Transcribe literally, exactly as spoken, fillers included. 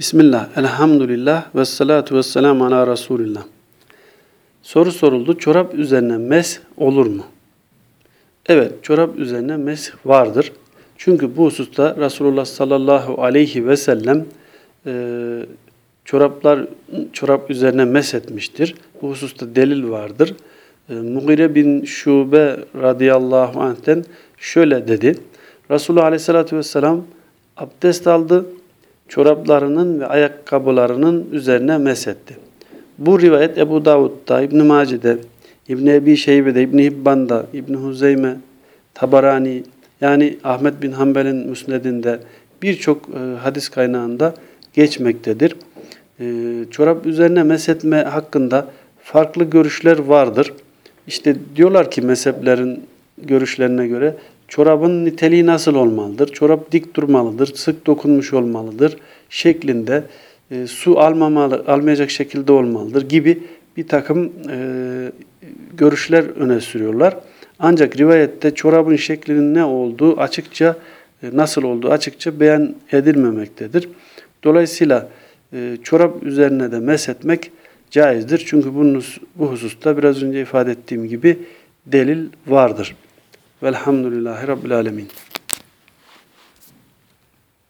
Bismillah, elhamdülillah ve salatu ve selamu ala Resulillah. Soru soruldu. Çorap üzerine mesh olur mu? Evet, çorap üzerine mesh vardır. Çünkü bu hususta Resulullah sallallahu aleyhi ve sellem e, çoraplar çorap üzerine mesh etmiştir. Bu hususta delil vardır. E, Mughire bin Şube radıyallahu anh'ten şöyle dedi. Resulullah aleyhissalatü vesselam abdest aldı. Çoraplarının ve ayakkabılarının üzerine mesetti. Bu rivayet Ebu Davud'da, İbn-i Mace'de, İbn-i Ebi Şeybe'de, İbn-i Hibban'da, İbn-i Huzeyme, Tabarani, yani Ahmet bin Hanbel'in Müsned'inde birçok e, hadis kaynağında geçmektedir. E, çorap üzerine mesetme hakkında farklı görüşler vardır. İşte diyorlar ki mezheplerin görüşlerine göre çorabın niteliği nasıl olmalıdır? Çorap dik durmalıdır, sık dokunmuş olmalıdır şeklinde, e, su almamalı, almayacak şekilde olmalıdır gibi bir takım e, görüşler öne sürüyorlar. Ancak rivayette çorabın şeklinin ne olduğu açıkça, e, nasıl olduğu açıkça beyan edilmemektedir. Dolayısıyla e, çorap üzerine de meshetmek caizdir. Çünkü bunun, bu hususta biraz önce ifade ettiğim gibi delil vardır. Velhamdülillahi Rabbil Alemin.